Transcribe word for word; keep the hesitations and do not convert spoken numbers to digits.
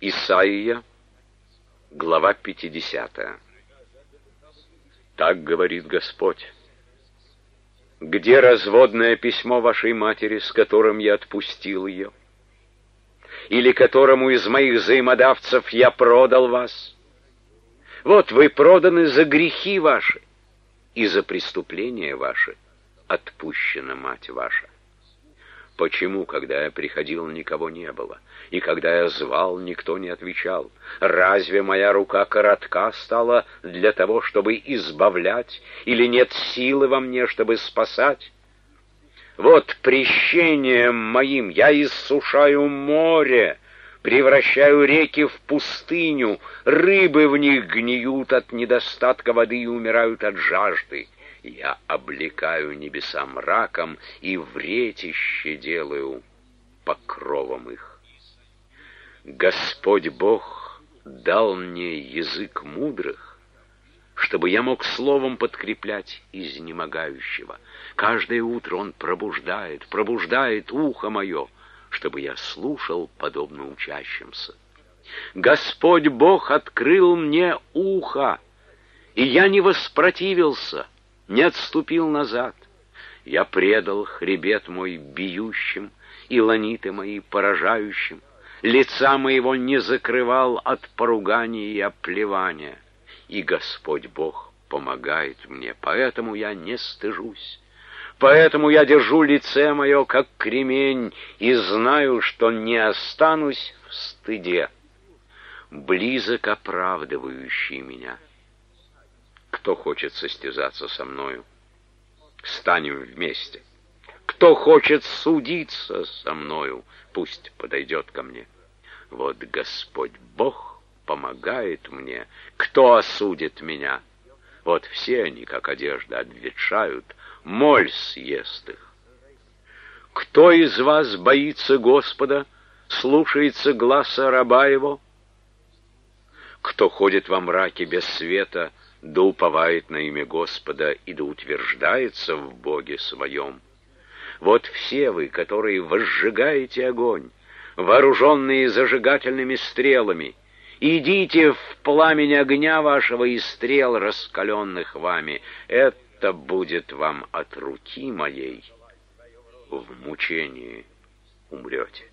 Исайя, глава пятидесятая. Так говорит Господь: где разводное письмо вашей матери, с которым я отпустил ее? Или которому из моих взаимодавцев я продал вас? Вот вы проданы за грехи ваши, и за преступления ваши отпущена мать ваша. Почему, когда я приходил, никого не было, и когда я звал, никто не отвечал? Разве моя рука коротка стала для того, чтобы избавлять, или нет силы во мне, чтобы спасать? Вот прещением моим я иссушаю море, превращаю реки в пустыню, рыбы в них гниют от недостатка воды и умирают от жажды. Я облекаю небеса мраком и вретище делаю покровом их. Господь Бог дал мне язык мудрых, чтобы я мог словом подкреплять изнемогающего. Каждое утро Он пробуждает, пробуждает ухо мое, чтобы я слушал подобно учащимся. Господь Бог открыл мне ухо, и я не воспротивился, не отступил назад. Я предал хребет мой бьющим и ланиты мои поражающим. Лица моего не закрывал от поругания и оплевания. И Господь Бог помогает мне, поэтому я не стыжусь. Поэтому я держу лице мое, как кремень, и знаю, что не останусь в стыде. Близок оправдывающий меня. Кто хочет состязаться со мною? Станем вместе. Кто хочет судиться со мною? Пусть подойдет ко мне. Вот Господь Бог помогает мне. Кто осудит меня? Вот все они, как одежда, обветшают, моль съест их. Кто из вас боится Господа, слушается гласа раба его? Кто ходит во мраке без света, да уповает на имя Господа и да утверждается в Боге своем? Вот все вы, которые возжигаете огонь, вооруженные зажигательными стрелами, идите в пламень огня вашего и стрел, раскаленных вами. Это будет вам от руки моей. В мучении умрете.